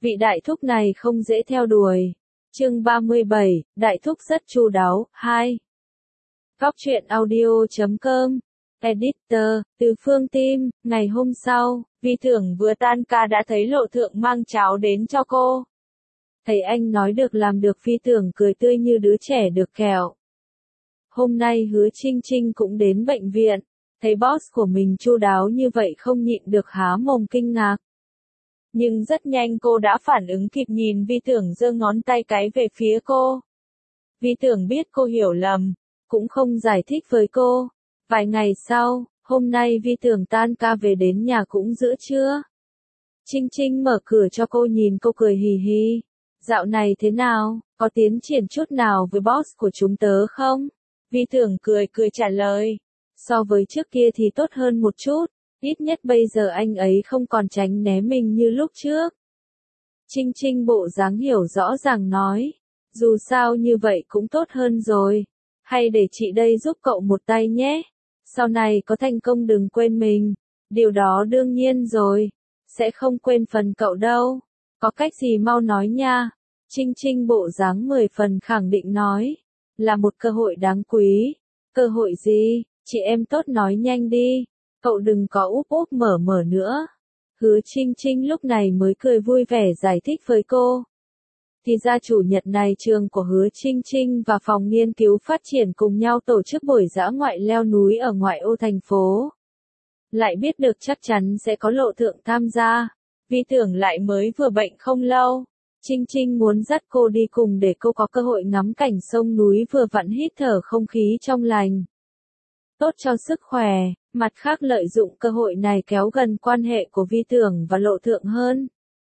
Vị đại thúc này không dễ theo đuổi. Chương 37, đại thúc rất chu đáo. 2. Góc truyện audio.com. Editor, từ Phương Tim. Ngày hôm sau, Vi Thưởng vừa tan ca đã thấy Lộ Thượng mang cháo đến cho cô. Thấy anh nói được làm được, Vi Thưởng cười tươi như đứa trẻ được kẹo. Hôm nay Hứa Trinh Trinh cũng đến bệnh viện, thấy boss của mình chu đáo như vậy không nhịn được há mồm kinh ngạc. Nhưng rất nhanh cô đã phản ứng kịp, nhìn Vi Thưởng giơ ngón tay cái về phía cô. Vi Thưởng biết cô hiểu lầm, cũng không giải thích với cô. Vài ngày sau, hôm nay Vi Thưởng tan ca về đến nhà cũng giữa trưa. Trinh Trinh mở cửa cho cô nhìn, cô cười hì hì. Dạo này thế nào, có tiến triển chút nào với boss của chúng tớ không? Vi Thưởng cười trả lời. So với trước kia thì tốt hơn một chút, ít nhất bây giờ anh ấy không còn tránh né mình như lúc trước. Trinh Trinh bộ dáng hiểu rõ ràng nói. Dù sao như vậy cũng tốt hơn rồi. Hay để chị đây giúp cậu một tay nhé. Sau này có thành công đừng quên mình. Điều đó đương nhiên rồi. Sẽ không quên phần cậu đâu. Có cách gì mau nói nha. Trinh Trinh bộ dáng 10 phần khẳng định nói. Là một cơ hội đáng quý. Cơ hội gì? Chị em tốt nói nhanh đi. Cậu đừng có úp úp mở nữa. Hứa Trinh Trinh lúc này mới cười vui vẻ giải thích với cô. Thì ra chủ nhật này trường của Hứa Trinh Trinh và phòng nghiên cứu phát triển cùng nhau tổ chức buổi dã ngoại leo núi ở ngoại ô thành phố. Lại biết được chắc chắn sẽ có Lộ Thượng tham gia. Vi Thưởng lại mới vừa bệnh không lâu. Trinh Trinh muốn dắt cô đi cùng để cô có cơ hội ngắm cảnh sông núi, vừa vặn hít thở không khí trong lành. Tốt cho sức khỏe, mặt khác lợi dụng cơ hội này kéo gần quan hệ của Vi Thưởng và Lộ Thượng hơn.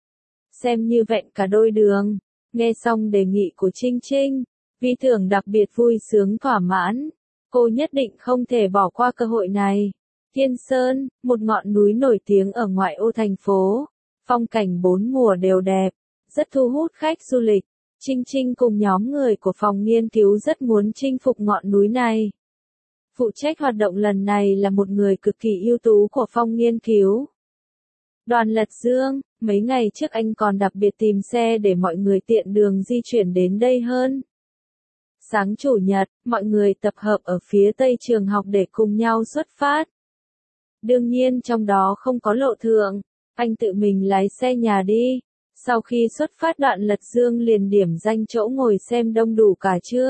Xem như vẹn cả đôi đường. Nghe xong đề nghị của Trinh Trinh, Vi Thưởng đặc biệt vui sướng thỏa mãn. Cô nhất định không thể bỏ qua cơ hội này. Thiên Sơn, một ngọn núi nổi tiếng ở ngoại ô thành phố. Phong cảnh 4 mùa đều đẹp, rất thu hút khách du lịch. Trinh Trinh cùng nhóm người của phòng nghiên cứu rất muốn chinh phục ngọn núi này. Phụ trách hoạt động lần này là một người cực kỳ ưu tú của phòng nghiên cứu. Đoàn Lật Dương, mấy ngày trước anh còn đặc biệt tìm xe để mọi người tiện đường di chuyển đến đây hơn. Sáng chủ nhật, mọi người tập hợp ở phía tây trường học để cùng nhau xuất phát. Đương nhiên trong đó không có Lộ Thượng, anh tự mình lái xe nhà đi. Sau khi xuất phát, Đoạn Lật Dương liền điểm danh chỗ ngồi xem đông đủ cả chưa.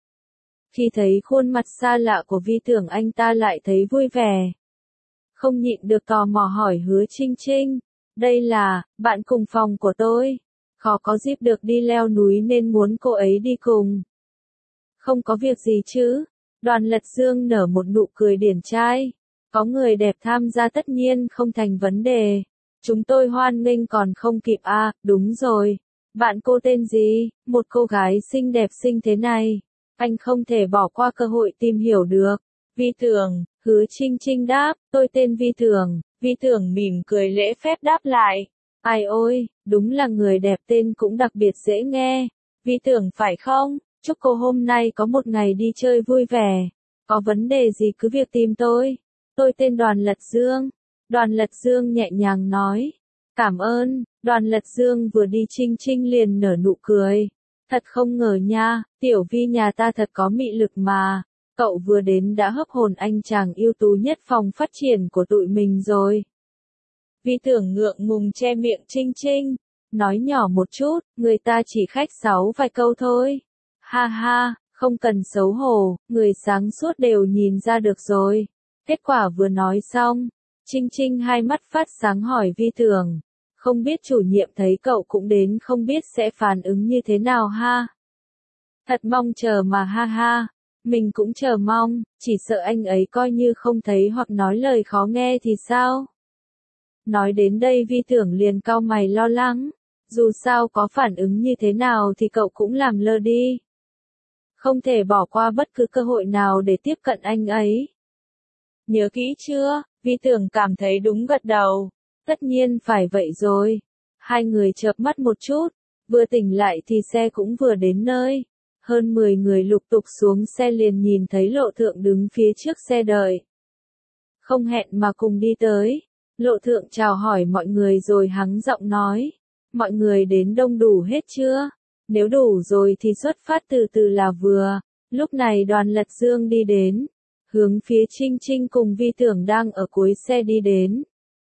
Khi thấy khuôn mặt xa lạ của Vi Thưởng, anh ta lại thấy vui vẻ. Không nhịn được tò mò hỏi Hứa Trinh Trinh. Đây là, bạn cùng phòng của tôi. Khó có dịp được đi leo núi nên muốn cô ấy đi cùng. Không có việc gì chứ. Đoàn Lật Dương nở một nụ cười điển trai. Có người đẹp tham gia tất nhiên không thành vấn đề. Chúng tôi hoan nghênh còn không kịp à, đúng rồi. Bạn cô tên gì? Một cô gái xinh đẹp xinh thế này. Anh không thể bỏ qua cơ hội tìm hiểu được. Vi Thưởng, Hứa Trinh Trinh đáp, tôi tên Vi Thưởng. Vi Thưởng mỉm cười lễ phép đáp lại. Ai ôi, đúng là người đẹp, tên cũng đặc biệt dễ nghe. Vi Thưởng phải không? Chúc cô hôm nay có một ngày đi chơi vui vẻ. Có vấn đề gì cứ việc tìm tôi. Tôi tên Đoàn Lật Dương. Đoàn Lật Dương nhẹ nhàng nói. Cảm ơn. Đoàn Lật Dương vừa đi, Trinh Trinh liền nở nụ cười. Thật không ngờ nha, tiểu Vi nhà ta thật có mị lực mà. Cậu vừa đến đã hấp hồn anh chàng ưu tú nhất phòng phát triển của tụi mình rồi. Vi Thưởng ngượng ngùng che miệng Trinh Trinh. Nói nhỏ một chút, người ta chỉ khách sáo vài câu thôi. Ha ha, không cần xấu hổ, người sáng suốt đều nhìn ra được rồi. Kết quả vừa nói xong, Trinh Trinh hai mắt phát sáng hỏi Vi Thưởng. Không biết chủ nhiệm thấy cậu cũng đến không biết sẽ phản ứng như thế nào ha? Thật mong chờ mà ha ha. Mình cũng chờ mong, chỉ sợ anh ấy coi như không thấy hoặc nói lời khó nghe thì sao? Nói đến đây Vi Thưởng liền cau mày lo lắng. Dù sao có phản ứng như thế nào thì cậu cũng làm lơ đi. Không thể bỏ qua bất cứ cơ hội nào để tiếp cận anh ấy. Nhớ kỹ chưa? Vi Thưởng cảm thấy đúng gật đầu. Tất nhiên phải vậy rồi. Hai người chợp mắt một chút. Vừa tỉnh lại thì xe cũng vừa đến nơi. Hơn 10 người lục tục xuống xe liền nhìn thấy Lộ Thượng đứng phía trước xe đợi. Không hẹn mà cùng đi tới. Lộ Thượng chào hỏi mọi người rồi hắng giọng nói. mọi người đến đông đủ hết chưa? Nếu đủ rồi thì xuất phát từ từ là vừa. Lúc này đoàn Lật Dương đi đến, hướng phía Trinh Trinh cùng Vi Tưởng đang ở cuối xe đi đến.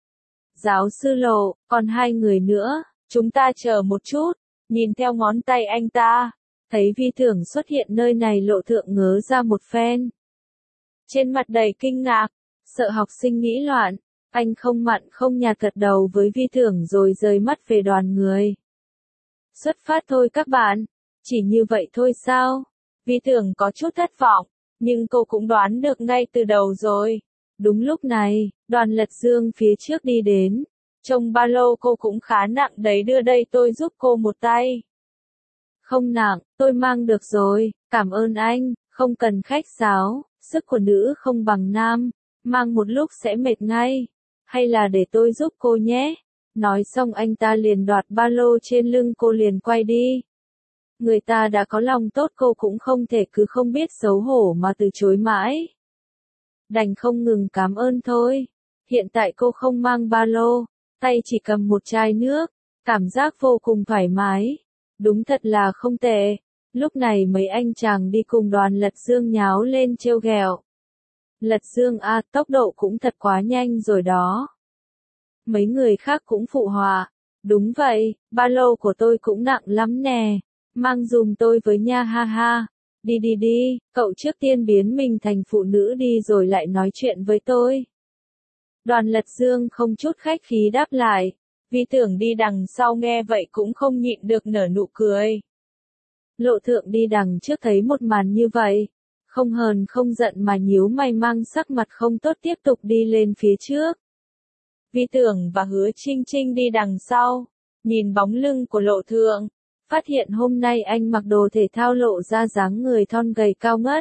Giáo sư Lộ, còn hai người nữa, chúng ta chờ một chút, nhìn theo ngón tay anh ta. Thấy Vi Tưởng xuất hiện nơi này Lộ Thượng ngớ ra một phen. Trên mặt đầy kinh ngạc, sợ học sinh nghĩ loạn, anh không mặn không nhạt gật đầu với Vi Tưởng rồi rời mắt về đoàn người. Xuất phát thôi các bạn, chỉ như vậy thôi sao? Vi Tưởng có chút thất vọng, nhưng cô cũng đoán được ngay từ đầu rồi. Đúng lúc này, đoàn Lật Dương phía trước đi đến. Trông ba lô cô cũng khá nặng đấy, đưa đây tôi giúp cô một tay. Không nặng, tôi mang được rồi, cảm ơn anh, không cần khách sáo, sức của nữ không bằng nam, mang một lúc sẽ mệt ngay. Hay là để tôi giúp cô nhé. Nói xong anh ta liền đoạt ba lô trên lưng cô liền quay đi. Người ta đã có lòng tốt cô cũng không thể cứ không biết xấu hổ mà từ chối mãi. Đành không ngừng cảm ơn thôi. Hiện tại cô không mang ba lô, tay chỉ cầm một chai nước, cảm giác vô cùng thoải mái. Đúng thật là không tệ. Lúc này mấy anh chàng đi cùng đoàn Lật Dương nháo lên trêu ghẹo. Lật Dương à, tốc độ cũng thật quá nhanh rồi đó. Mấy người khác cũng phụ họa. Đúng vậy, ba lô của tôi cũng nặng lắm nè. Mang dùm tôi với nha ha ha. Đi đi đi, cậu trước tiên biến mình thành phụ nữ đi rồi lại nói chuyện với tôi. Đoàn Lật Dương không chút khách khí đáp lại. Vi Tưởng đi đằng sau nghe vậy cũng không nhịn được nở nụ cười. Lộ Thượng đi đằng trước thấy một màn như vậy. Không hờn không giận mà nhíu mày mang sắc mặt không tốt tiếp tục đi lên phía trước. Vi Tưởng và Hứa Trinh Trinh đi đằng sau. Nhìn bóng lưng của Lộ Thượng. Phát hiện hôm nay anh mặc đồ thể thao lộ ra dáng người thon gầy cao ngất.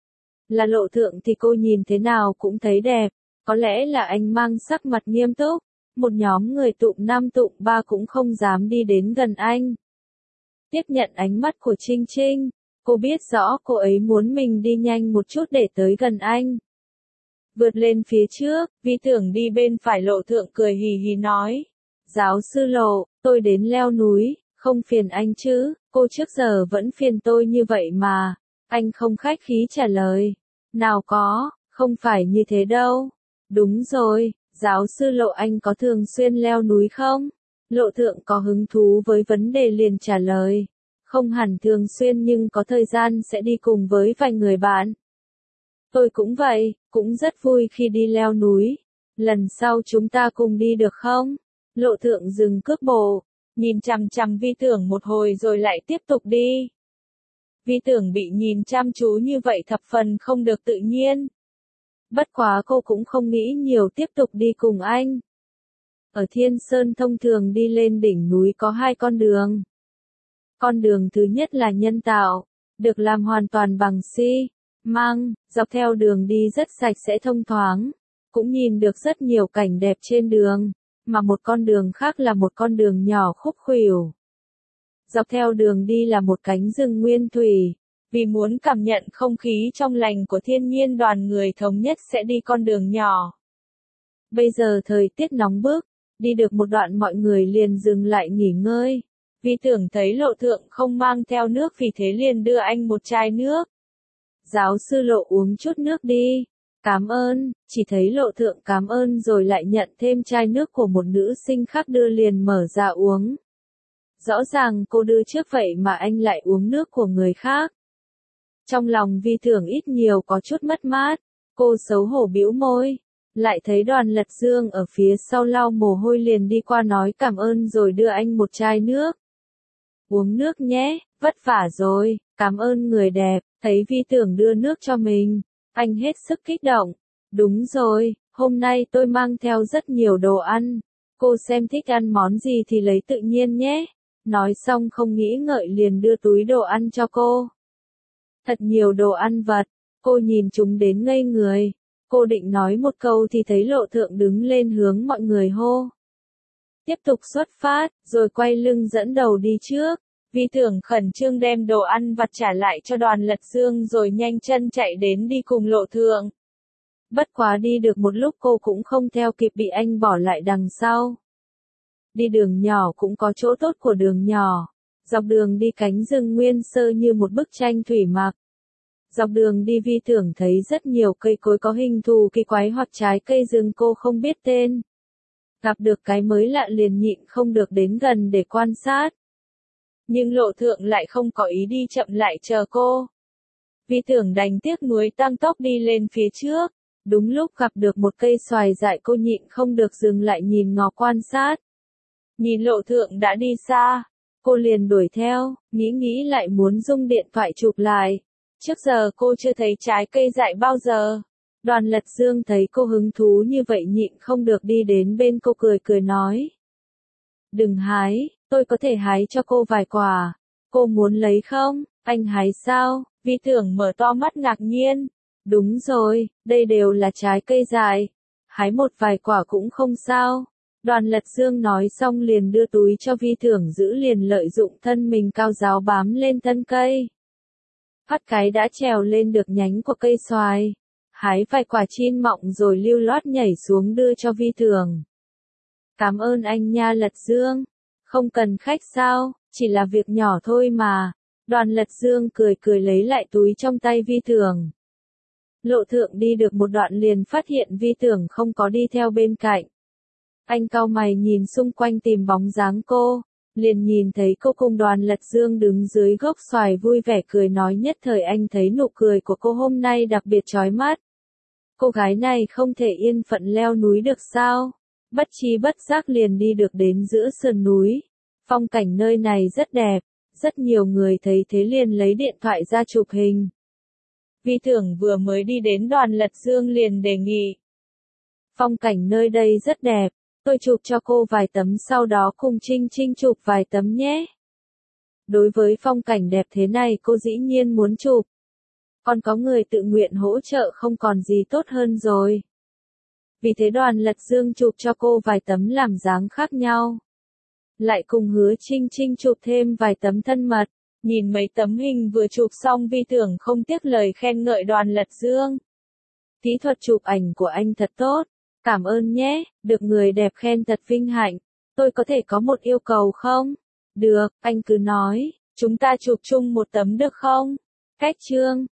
Là Lộ Thượng thì cô nhìn thế nào cũng thấy đẹp. Có lẽ là anh mang sắc mặt nghiêm túc. Một nhóm người tụm 5 tụm 3 cũng không dám đi đến gần anh. Tiếp nhận ánh mắt của Trinh Trinh, cô biết rõ cô ấy muốn mình đi nhanh một chút để tới gần anh. Vượt lên phía trước, Vi Tưởng đi bên phải Lộ Thượng cười hì hì nói. Giáo sư Lộ, tôi đến leo núi, không phiền anh chứ, cô trước giờ vẫn phiền tôi như vậy mà. Anh không khách khí trả lời. Nào có, không phải như thế đâu. Đúng rồi, giáo sư Lộ anh có thường xuyên leo núi không? Lộ Thượng có hứng thú với vấn đề liền trả lời. Không hẳn thường xuyên nhưng có thời gian sẽ đi cùng với vài người bạn. Tôi cũng vậy, cũng rất vui khi đi leo núi. Lần sau chúng ta cùng đi được không? Lộ Thượng dừng cước bộ, nhìn chằm chằm Vi Tưởng một hồi rồi lại tiếp tục đi. Vi Tưởng bị nhìn chăm chú như vậy thập phần không được tự nhiên. Bất quá cô cũng không nghĩ nhiều tiếp tục đi cùng anh. Ở Thiên Sơn thông thường đi lên đỉnh núi có hai con đường. Con đường thứ nhất là nhân tạo, được làm hoàn toàn bằng xi măng, dọc theo đường đi rất sạch sẽ thông thoáng, cũng nhìn được rất nhiều cảnh đẹp trên đường, mà một con đường khác là một con đường nhỏ khúc khuỷu. Dọc theo đường đi là một cánh rừng nguyên thủy, vì muốn cảm nhận không khí trong lành của thiên nhiên đoàn người thống nhất sẽ đi con đường nhỏ. Bây giờ thời tiết nóng bức, đi được một đoạn mọi người liền dừng lại nghỉ ngơi. Vi Tưởng thấy Lộ Thượng không mang theo nước vì thế liền đưa anh một chai nước. Giáo sư Lộ uống chút nước đi. Cảm ơn, chỉ thấy Lộ Thượng cảm ơn rồi lại nhận thêm chai nước của một nữ sinh khác đưa liền mở ra uống. Rõ ràng cô đưa trước vậy mà anh lại uống nước của người khác. Trong lòng Vi Tưởng ít nhiều có chút mất mát, cô xấu hổ bĩu môi. Lại thấy đoàn Lật Dương ở phía sau lau mồ hôi liền đi qua nói cảm ơn rồi đưa anh một chai nước. Uống nước nhé, vất vả rồi, cảm ơn người đẹp, thấy Vi Tưởng đưa nước cho mình, anh hết sức kích động. Đúng rồi, hôm nay tôi mang theo rất nhiều đồ ăn, cô xem thích ăn món gì thì lấy tự nhiên nhé. Nói xong không nghĩ ngợi liền đưa túi đồ ăn cho cô. Thật nhiều đồ ăn vặt, cô nhìn chúng đến ngây người. Cô định nói một câu thì thấy Lộ Thượng đứng lên hướng mọi người hô. Tiếp tục xuất phát, rồi quay lưng dẫn đầu đi trước. Vi Tưởng khẩn trương đem đồ ăn vặt trả lại cho đoàn Lật Dương rồi nhanh chân chạy đến đi cùng Lộ Thượng. Bất quá đi được một lúc cô cũng không theo kịp bị anh bỏ lại đằng sau. Đi đường nhỏ cũng có chỗ tốt của đường nhỏ. Dọc đường đi cánh rừng nguyên sơ như một bức tranh thủy mặc. Dọc đường đi Vi Tưởng thấy rất nhiều cây cối có hình thù kỳ quái hoặc trái cây rừng cô không biết tên. Gặp được cái mới lạ liền nhịn không được đến gần để quan sát. Nhưng Lộ Thượng lại không có ý đi chậm lại chờ cô. Vi Tưởng đành tiếc nuối tăng tốc đi lên phía trước. Đúng lúc gặp được một cây xoài dại cô nhịn không được dừng lại nhìn ngó quan sát. Nhìn Lộ Thượng đã đi xa, cô liền đuổi theo, nghĩ lại muốn dùng điện thoại chụp lại. Trước giờ cô chưa thấy trái cây dại bao giờ. Đoàn Lật Dương thấy cô hứng thú như vậy nhịn không được đi đến bên cô cười nói. Đừng hái, tôi có thể hái cho cô vài quả. Cô muốn lấy không? Anh hái sao? Vi Tưởng mở to mắt ngạc nhiên. Đúng rồi, đây đều là trái cây dại. Hái một vài quả cũng không sao. Đoàn Lật Dương nói xong liền đưa túi cho Vi Tưởng giữ liền lợi dụng thân mình cao giáo bám lên thân cây. Phát cái đã trèo lên được nhánh của cây xoài. Hái vài quả chín mọng rồi lưu loát nhảy xuống đưa cho Vi Tưởng. Cảm ơn anh nha Lật Dương. Không cần khách sao, chỉ là việc nhỏ thôi mà. Đoàn Lật Dương cười lấy lại túi trong tay Vi Tưởng. Lộ Thượng đi được một đoạn liền phát hiện Vi Tưởng không có đi theo bên cạnh. Anh cau mày nhìn xung quanh tìm bóng dáng cô, liền nhìn thấy cô cùng Đoàn Lật Dương đứng dưới gốc xoài vui vẻ cười nói nhất thời anh thấy nụ cười của cô hôm nay đặc biệt chói mắt. Cô gái này không thể yên phận leo núi được sao? Bất chi bất giác liền đi được đến giữa sườn núi. Phong cảnh nơi này rất đẹp, rất nhiều người thấy thế liền lấy điện thoại ra chụp hình. Vi Tưởng vừa mới đi đến Đoàn Lật Dương liền đề nghị. Phong cảnh nơi đây rất đẹp, tôi chụp cho cô vài tấm sau đó cùng Trinh Trinh chụp vài tấm nhé. Đối với phong cảnh đẹp thế này cô dĩ nhiên muốn chụp. Còn có người tự nguyện hỗ trợ không còn gì tốt hơn rồi. Vì thế Đoàn Lật Dương chụp cho cô vài tấm làm dáng khác nhau. Lại cùng Hứa Trinh Trinh chụp thêm vài tấm thân mật. Nhìn mấy tấm hình vừa chụp xong Vi Tưởng không tiếc lời khen ngợi Đoàn Lật Dương. Kỹ thuật chụp ảnh của anh thật tốt. Cảm ơn nhé, được người đẹp khen thật vinh hạnh. Tôi có thể có một yêu cầu không? Được, anh cứ nói, chúng ta chụp chung một tấm được không? Cách chương